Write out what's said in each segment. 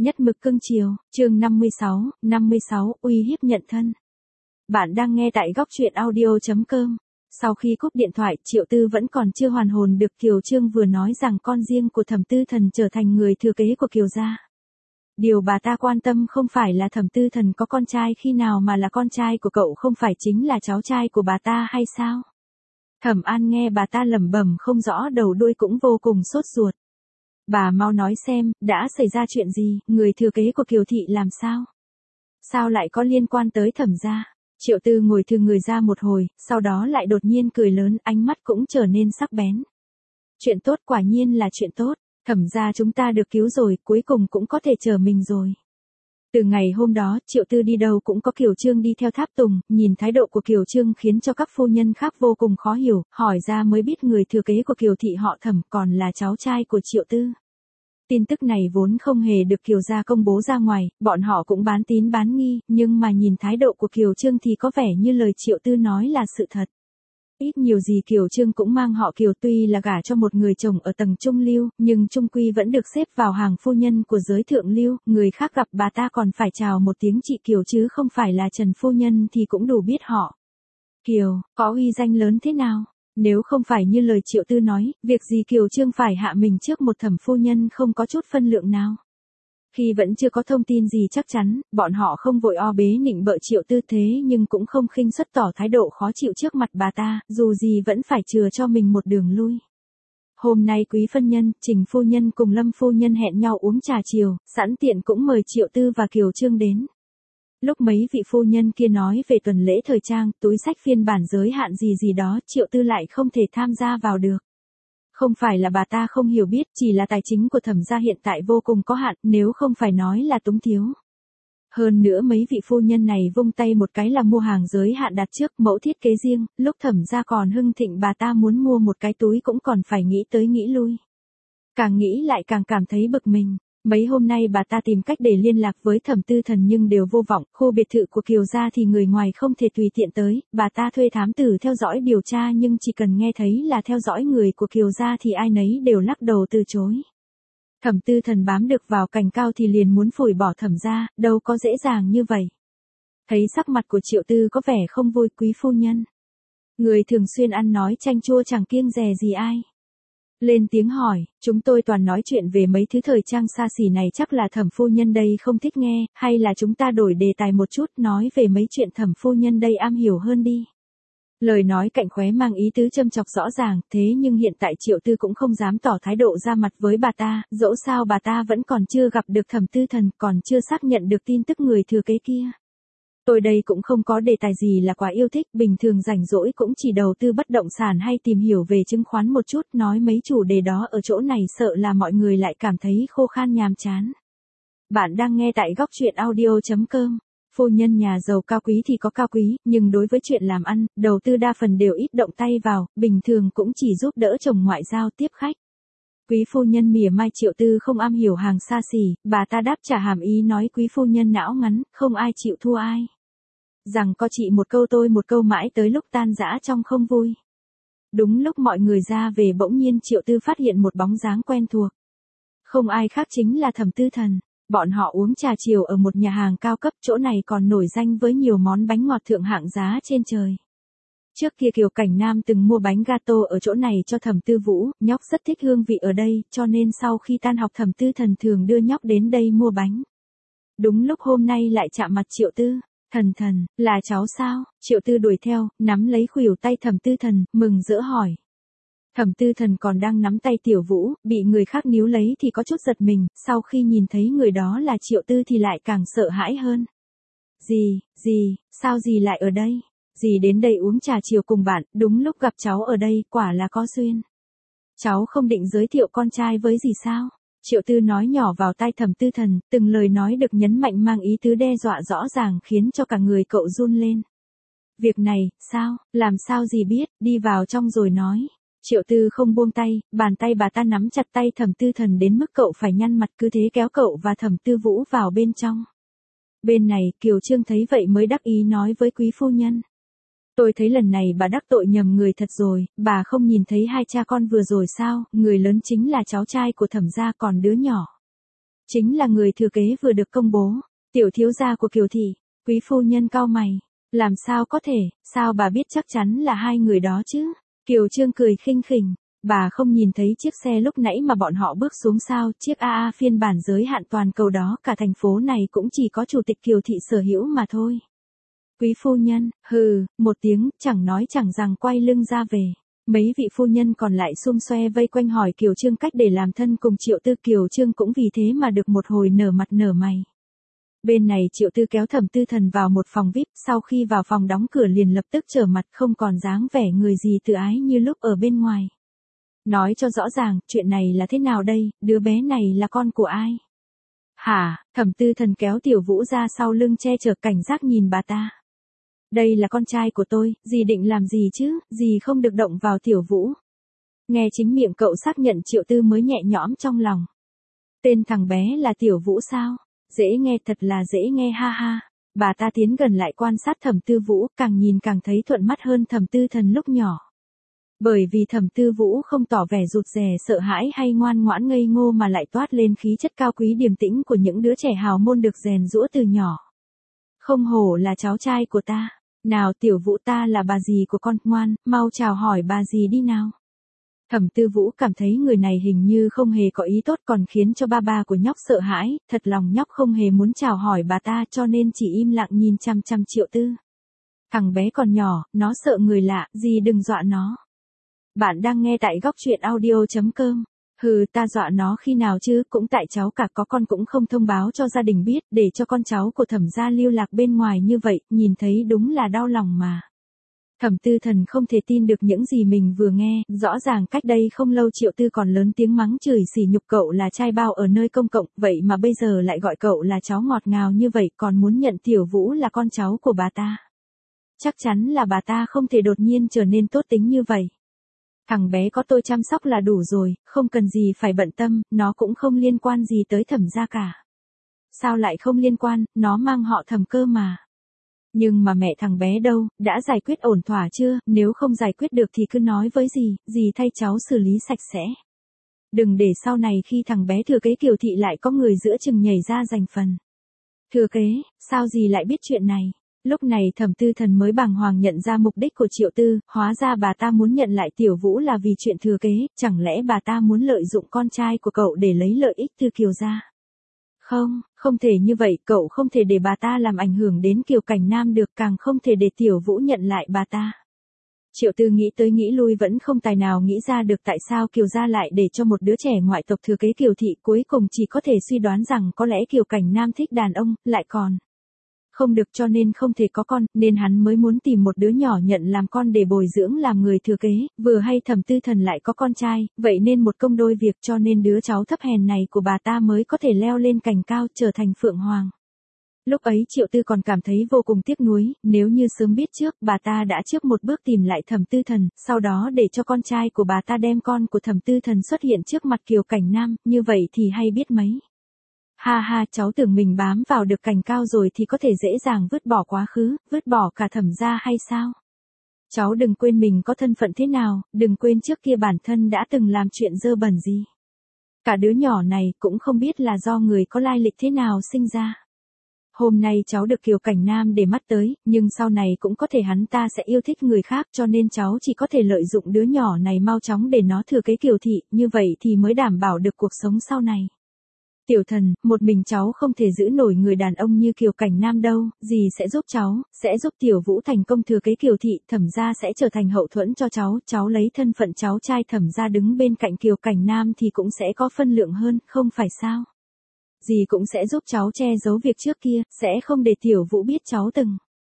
Nhất mực cưng chiều, chương 56, uy hiếp nhận thân. Bạn đang nghe tại góc truyện audio.com. Sau khi cúp điện thoại, Triệu Tư vẫn còn chưa hoàn hồn được Kiều Trương vừa nói rằng con riêng của Thẩm Tư Thần trở thành người thừa kế của Kiều gia. Điều bà ta quan tâm không phải là Thẩm Tư Thần có con trai khi nào mà là con trai của cậu không phải chính là cháu trai của bà ta hay sao? Thẩm An nghe bà ta lẩm bẩm không rõ đầu đuôi cũng vô cùng sốt ruột. Bà mau nói xem, đã xảy ra chuyện gì, người thừa kế của Kiều thị làm sao? Sao lại có liên quan tới Thẩm gia? Triệu Tư ngồi thừ người ra một hồi, sau đó lại đột nhiên cười lớn, ánh mắt cũng trở nên sắc bén. Chuyện tốt, quả nhiên là chuyện tốt, Thẩm gia chúng ta được cứu rồi, cuối cùng cũng có thể chờ mình rồi. Từ ngày hôm đó, Triệu Tư đi đâu cũng có Kiều Trương đi theo tháp tùng, nhìn thái độ của Kiều Trương khiến cho các phu nhân khác vô cùng khó hiểu, hỏi ra mới biết người thừa kế của Kiều thị họ Thẩm còn là cháu trai của Triệu Tư. Tin tức này vốn không hề được Kiều gia công bố ra ngoài, bọn họ cũng bán tín bán nghi, nhưng mà nhìn thái độ của Kiều Trương thì có vẻ như lời Triệu Tư nói là sự thật. Ít nhiều gì Kiều Trương cũng mang họ Kiều, tuy là gả cho một người chồng ở tầng trung lưu, nhưng trung quy vẫn được xếp vào hàng phu nhân của giới thượng lưu, người khác gặp bà ta còn phải chào một tiếng chị Kiều chứ không phải là Trần phu nhân thì cũng đủ biết họ Kiều có uy danh lớn thế nào. Nếu không phải như lời Triệu Tư nói, việc gì Kiều Trương phải hạ mình trước một Thẩm phu nhân không có chút phân lượng nào. Khi vẫn chưa có thông tin gì chắc chắn, bọn họ không vội o bế nịnh bợ Triệu Tư thế nhưng cũng không khinh suất tỏ thái độ khó chịu trước mặt bà ta, dù gì vẫn phải chừa cho mình một đường lui. Hôm nay Quý phân nhân, Trình phu nhân cùng Lâm phu nhân hẹn nhau uống trà chiều, sẵn tiện cũng mời Triệu Tư và Kiều Trương đến. Lúc mấy vị phu nhân kia nói về tuần lễ thời trang, túi xách phiên bản giới hạn gì đó, Triệu Tư lại không thể tham gia vào được. Không phải là bà ta không hiểu biết, chỉ là tài chính của Thẩm gia hiện tại vô cùng có hạn, nếu không phải nói là túng thiếu. Hơn nữa mấy vị phu nhân này vung tay một cái là mua hàng giới hạn đặt trước, mẫu thiết kế riêng, lúc Thẩm gia còn hưng thịnh bà ta muốn mua một cái túi cũng còn phải nghĩ tới nghĩ lui. Càng nghĩ lại càng cảm thấy bực mình. Mấy hôm nay bà ta tìm cách để liên lạc với Thẩm Tư Thần nhưng đều vô vọng, khu biệt thự của Kiều gia thì người ngoài không thể tùy tiện tới, bà ta thuê thám tử theo dõi điều tra nhưng chỉ cần nghe thấy là theo dõi người của Kiều gia thì ai nấy đều lắc đầu từ chối. Thẩm Tư Thần bám được vào cành cao thì liền muốn phủi bỏ Thẩm gia, đâu có dễ dàng như vậy. Thấy sắc mặt của Triệu Tư có vẻ không vui, Quý phu nhân. Người thường xuyên ăn nói chanh chua chẳng kiêng dè gì ai. Lên tiếng hỏi, chúng tôi toàn nói chuyện về mấy thứ thời trang xa xỉ này, chắc là Thẩm phu nhân đây không thích nghe, hay là chúng ta đổi đề tài một chút, nói về mấy chuyện Thẩm phu nhân đây am hiểu hơn đi. Lời nói cạnh khóe mang ý tứ châm chọc rõ ràng, thế nhưng hiện tại Triệu Tư cũng không dám tỏ thái độ ra mặt với bà ta, dẫu sao bà ta vẫn còn chưa gặp được Thẩm Tư Thần, còn chưa xác nhận được tin tức người thừa kế kia. Tôi đây cũng không có đề tài gì là quá yêu thích, bình thường rảnh rỗi cũng chỉ đầu tư bất động sản hay tìm hiểu về chứng khoán một chút, nói mấy chủ đề đó ở chỗ này sợ là mọi người lại cảm thấy khô khan nhàm chán. Bạn đang nghe tại góc truyện audio.com. Phu nhân nhà giàu cao quý thì có cao quý, nhưng đối với chuyện làm ăn, đầu tư đa phần đều ít động tay vào, bình thường cũng chỉ giúp đỡ chồng ngoại giao tiếp khách. Quý phu nhân mỉa mai Triệu Tư không am hiểu hàng xa xỉ, bà ta đáp trả hàm ý nói quý phu nhân não ngắn, không ai chịu thua ai. Rằng có chị một câu tôi một câu mãi tới lúc tan rã trong không vui. Đúng lúc mọi người ra về bỗng nhiên Triệu Tư phát hiện một bóng dáng quen thuộc. Không ai khác chính là Thẩm Tư Thần. Bọn họ uống trà chiều ở một nhà hàng cao cấp, chỗ này còn nổi danh với nhiều món bánh ngọt thượng hạng giá trên trời. Trước kia Kiều Cảnh Nam từng mua bánh gato ở chỗ này cho Thẩm Tư Vũ, nhóc rất thích hương vị ở đây, cho nên sau khi tan học Thẩm Tư Thần thường đưa nhóc đến đây mua bánh. Đúng lúc hôm nay lại chạm mặt Triệu Tư. Thần, là cháu sao? Triệu Tư đuổi theo, nắm lấy khuỷu tay Thẩm Tư Thần, mừng rỡ hỏi. Thẩm Tư Thần còn đang nắm tay Tiểu Vũ, bị người khác níu lấy thì có chút giật mình, sau khi nhìn thấy người đó là Triệu Tư thì lại càng sợ hãi hơn. Sao dì lại ở đây? Dì đến đây uống trà chiều cùng bạn, đúng lúc gặp cháu ở đây, quả là có duyên. Cháu không định giới thiệu con trai với dì sao? Triệu Tư nói nhỏ vào tai Thẩm Tư Thần, từng lời nói được nhấn mạnh mang ý tứ đe dọa rõ ràng khiến cho cả người cậu run lên. Việc này, làm sao dì biết, đi vào trong rồi nói. Triệu Tư không buông tay, bàn tay bà ta nắm chặt tay Thẩm Tư Thần đến mức cậu phải nhăn mặt, cứ thế kéo cậu và Thẩm Tư Vũ vào bên trong. Bên này, Kiều Trương thấy vậy mới đắc ý nói với quý phu nhân. Tôi thấy lần này bà đắc tội nhầm người thật rồi, bà không nhìn thấy hai cha con vừa rồi sao, người lớn chính là cháu trai của Thẩm gia còn đứa nhỏ. Chính là người thừa kế vừa được công bố, tiểu thiếu gia của Kiều thị. Quý phu nhân cau mày, làm sao có thể, sao bà biết chắc chắn là hai người đó chứ? Kiều Trương cười khinh khỉnh, bà không nhìn thấy chiếc xe lúc nãy mà bọn họ bước xuống sao, chiếc AA phiên bản giới hạn toàn cầu đó, cả thành phố này cũng chỉ có chủ tịch Kiều thị sở hữu mà thôi. Quý phu nhân, hừ, một tiếng, chẳng nói chẳng rằng quay lưng ra về. Mấy vị phu nhân còn lại xum xoe vây quanh hỏi Kiều Trương cách để làm thân cùng Triệu Tư. Kiều Trương cũng vì thế mà được một hồi nở mặt nở mày. Bên này Triệu Tư kéo Thẩm Tư Thần vào một phòng VIP, sau khi vào phòng đóng cửa liền lập tức trở mặt, không còn dáng vẻ người gì tự ái như lúc ở bên ngoài. Nói cho rõ ràng, chuyện này là thế nào đây, đứa bé này là con của ai? Hả? Thẩm Tư Thần kéo Tiểu Vũ ra sau lưng che chở, cảnh giác nhìn bà ta. Đây là con trai của tôi, dì định làm gì chứ, dì không được động vào Tiểu Vũ. Nghe chính miệng cậu xác nhận, Triệu Tư mới nhẹ nhõm trong lòng. Tên thằng bé là Tiểu Vũ sao? Dễ nghe, thật là dễ nghe, ha ha. Bà ta tiến gần lại quan sát Thẩm Tư Vũ, càng nhìn càng thấy thuận mắt hơn Thẩm Tư Thần lúc nhỏ. Bởi vì Thẩm Tư Vũ không tỏ vẻ rụt rè sợ hãi hay ngoan ngoãn ngây ngô mà lại toát lên khí chất cao quý điềm tĩnh của những đứa trẻ hào môn được rèn giũa từ nhỏ. Không hổ là cháu trai của ta. Nào Tiểu Vũ, ta là bà dì của con, ngoan, mau chào hỏi bà dì đi nào. Thẩm Tư Vũ cảm thấy người này hình như không hề có ý tốt, còn khiến cho ba của nhóc sợ hãi, thật lòng nhóc không hề muốn chào hỏi bà ta cho nên chỉ im lặng nhìn chăm chăm Triệu Tư. Thằng bé còn nhỏ, nó sợ người lạ, dì đừng dọa nó. Bạn đang nghe tại góc truyện audio.com. Hừ, ta dọa nó khi nào chứ, cũng tại cháu cả có con cũng không thông báo cho gia đình biết, để cho con cháu của Thẩm gia lưu lạc bên ngoài như vậy, nhìn thấy đúng là đau lòng mà. Thẩm Tư Thần không thể tin được những gì mình vừa nghe, rõ ràng cách đây không lâu Triệu Tư còn lớn tiếng mắng chửi sỉ nhục cậu là trai bao ở nơi công cộng, vậy mà bây giờ lại gọi cậu là cháu ngọt ngào như vậy, còn muốn nhận Tiểu Vũ là con cháu của bà ta. Chắc chắn là bà ta không thể đột nhiên trở nên tốt tính như vậy. Thằng bé có tôi chăm sóc là đủ rồi, không cần gì phải bận tâm, nó cũng không liên quan gì tới Thẩm gia cả. Sao lại không liên quan, nó mang họ Thẩm cơ mà. Nhưng mà mẹ thằng bé đâu, đã giải quyết ổn thỏa chưa, nếu không giải quyết được thì cứ nói với dì thay cháu xử lý sạch sẽ. Đừng để sau này khi thằng bé thừa kế Kiều thị lại có người giữa chừng nhảy ra giành phần. Thừa kế, sao dì lại biết chuyện này? Lúc này Thẩm Tư Thần mới bàng hoàng nhận ra mục đích của Triệu Tư, hóa ra bà ta muốn nhận lại Tiểu Vũ là vì chuyện thừa kế, chẳng lẽ bà ta muốn lợi dụng con trai của cậu để lấy lợi ích từ Kiều gia? Không thể như vậy, cậu không thể để bà ta làm ảnh hưởng đến Kiều Cảnh Nam được, càng không thể để Tiểu Vũ nhận lại bà ta. Triệu Tư nghĩ tới nghĩ lui vẫn không tài nào nghĩ ra được tại sao Kiều gia lại để cho một đứa trẻ ngoại tộc thừa kế Kiều thị, cuối cùng chỉ có thể suy đoán rằng có lẽ Kiều Cảnh Nam thích đàn ông, lại còn không được cho nên không thể có con, nên hắn mới muốn tìm một đứa nhỏ nhận làm con để bồi dưỡng làm người thừa kế, vừa hay Thẩm Tư Thần lại có con trai, vậy nên một công đôi việc cho nên đứa cháu thấp hèn này của bà ta mới có thể leo lên cành cao trở thành Phượng Hoàng. Lúc ấy Triệu Tư còn cảm thấy vô cùng tiếc nuối, nếu như sớm biết trước, bà ta đã trước một bước tìm lại Thẩm Tư Thần, sau đó để cho con trai của bà ta đem con của Thẩm Tư Thần xuất hiện trước mặt Kiều Cảnh Nam, như vậy thì hay biết mấy. Ha ha, cháu tưởng mình bám vào được cành cao rồi thì có thể dễ dàng vứt bỏ quá khứ, vứt bỏ cả Thẩm gia hay sao? Cháu đừng quên mình có thân phận thế nào, đừng quên trước kia bản thân đã từng làm chuyện dơ bẩn gì. Cả đứa nhỏ này cũng không biết là do người có lai lịch thế nào sinh ra. Hôm nay cháu được Kiều Cảnh Nam để mắt tới, nhưng sau này cũng có thể hắn ta sẽ yêu thích người khác cho nên cháu chỉ có thể lợi dụng đứa nhỏ này mau chóng để nó thừa kế Kiều thị, như vậy thì mới đảm bảo được cuộc sống sau này. Tiểu Thần, một mình cháu không thể giữ nổi người đàn ông như Kiều Cảnh Nam đâu, dì sẽ giúp cháu, sẽ giúp Tiểu Vũ thành công thừa kế Kiều thị, Thẩm gia sẽ trở thành hậu thuẫn cho cháu lấy thân phận cháu trai Thẩm gia đứng bên cạnh Kiều Cảnh Nam thì cũng sẽ có phân lượng hơn, không phải sao? Dì cũng sẽ giúp cháu che giấu việc trước kia, sẽ không để Tiểu Vũ biết cháu từng.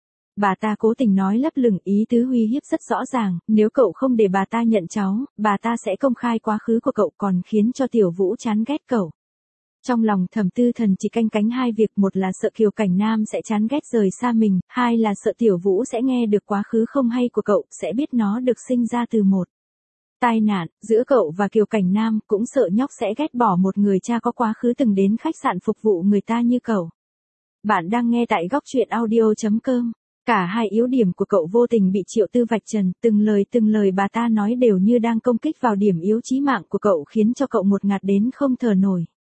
Bà ta cố tình nói lấp lửng, ý tứ uy hiếp rất rõ ràng, nếu cậu không để bà ta nhận cháu, bà ta sẽ công khai quá khứ của cậu còn khiến cho Tiểu Vũ chán ghét cậu. Trong lòng Thẩm Tư Thần chỉ canh cánh hai việc, một là sợ Kiều Cảnh Nam sẽ chán ghét rời xa mình, hai là sợ Tiểu Vũ sẽ nghe được quá khứ không hay của cậu, sẽ biết nó được sinh ra từ một tai nạn giữa cậu và Kiều Cảnh Nam, cũng sợ nhóc sẽ ghét bỏ một người cha có quá khứ từng đến khách sạn phục vụ người ta như cậu. Bạn đang nghe tại góc truyện audio.com. Cả hai yếu điểm của cậu vô tình bị Triệu Tư vạch trần, từng lời bà ta nói đều như đang công kích vào điểm yếu chí mạng của cậu khiến cho cậu một ngạt đến không thở nổi.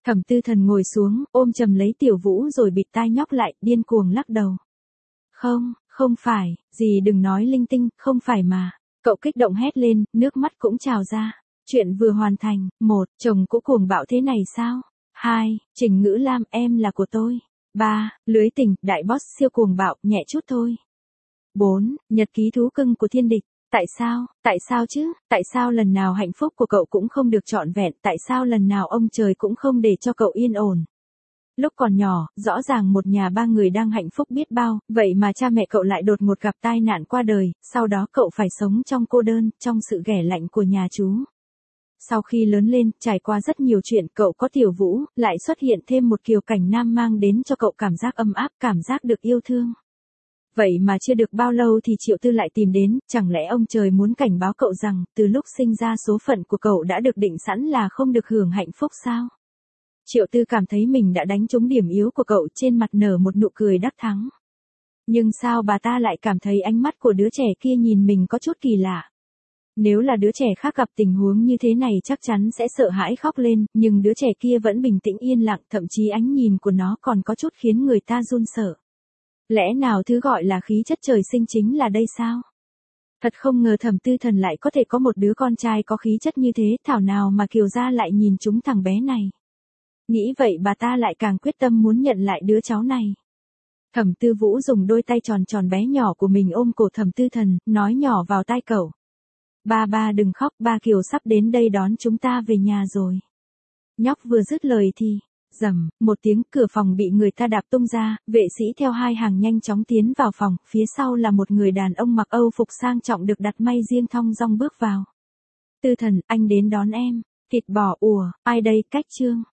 Thẩm Tư Thần ngồi xuống, ôm chầm lấy Tiểu Vũ rồi bịt tai nhóc lại, điên cuồng lắc đầu. Không, không phải, dì đừng nói linh tinh, không phải mà. Cậu kích động hét lên, nước mắt cũng trào ra. Chuyện vừa hoàn thành, 1. Chồng cũ cuồng bạo thế này sao? 2. Trình Ngữ Lam, em là của tôi. 3. Lưới tình, đại boss siêu cuồng bạo, nhẹ chút thôi. 4. Nhật ký thú cưng của thiên địch. Tại sao chứ, tại sao lần nào hạnh phúc của cậu cũng không được trọn vẹn, tại sao lần nào ông trời cũng không để cho cậu yên ổn. Lúc còn nhỏ, rõ ràng một nhà ba người đang hạnh phúc biết bao, vậy mà cha mẹ cậu lại đột ngột gặp tai nạn qua đời, sau đó cậu phải sống trong cô đơn, trong sự ghẻ lạnh của nhà chú. Sau khi lớn lên, trải qua rất nhiều chuyện, cậu có Tiểu Vũ, lại xuất hiện thêm một kiều cảnh nam mang đến cho cậu cảm giác ấm áp, cảm giác được yêu thương. Vậy mà chưa được bao lâu thì Triệu Tư lại tìm đến, chẳng lẽ ông trời muốn cảnh báo cậu rằng, từ lúc sinh ra số phận của cậu đã được định sẵn là không được hưởng hạnh phúc sao? Triệu Tư cảm thấy mình đã đánh trúng điểm yếu của cậu, trên mặt nở một nụ cười đắc thắng. Nhưng sao bà ta lại cảm thấy ánh mắt của đứa trẻ kia nhìn mình có chút kỳ lạ? Nếu là đứa trẻ khác gặp tình huống như thế này chắc chắn sẽ sợ hãi khóc lên, nhưng đứa trẻ kia vẫn bình tĩnh yên lặng, thậm chí ánh nhìn của nó còn có chút khiến người ta run sợ. Lẽ nào thứ gọi là khí chất trời sinh chính là đây sao? Thật không ngờ Thẩm Tư Thần lại có thể có một đứa con trai có khí chất như thế, thảo nào mà Kiều gia lại nhìn chúng thằng bé này. Nghĩ vậy bà ta lại càng quyết tâm muốn nhận lại đứa cháu này. Thẩm Tư Vũ dùng đôi tay tròn tròn bé nhỏ của mình ôm cổ Thẩm Tư Thần, nói nhỏ vào tai cậu. Ba đừng khóc, ba Kiều sắp đến đây đón chúng ta về nhà rồi. Nhóc vừa dứt lời thì, rầm, một tiếng, cửa phòng bị người ta đạp tung ra, vệ sĩ theo hai hàng nhanh chóng tiến vào phòng, phía sau là một người đàn ông mặc Âu phục sang trọng được đặt may riêng thong dong bước vào. Tư Thần, anh đến đón em. Thịt bò, ai đây, Cách Trương.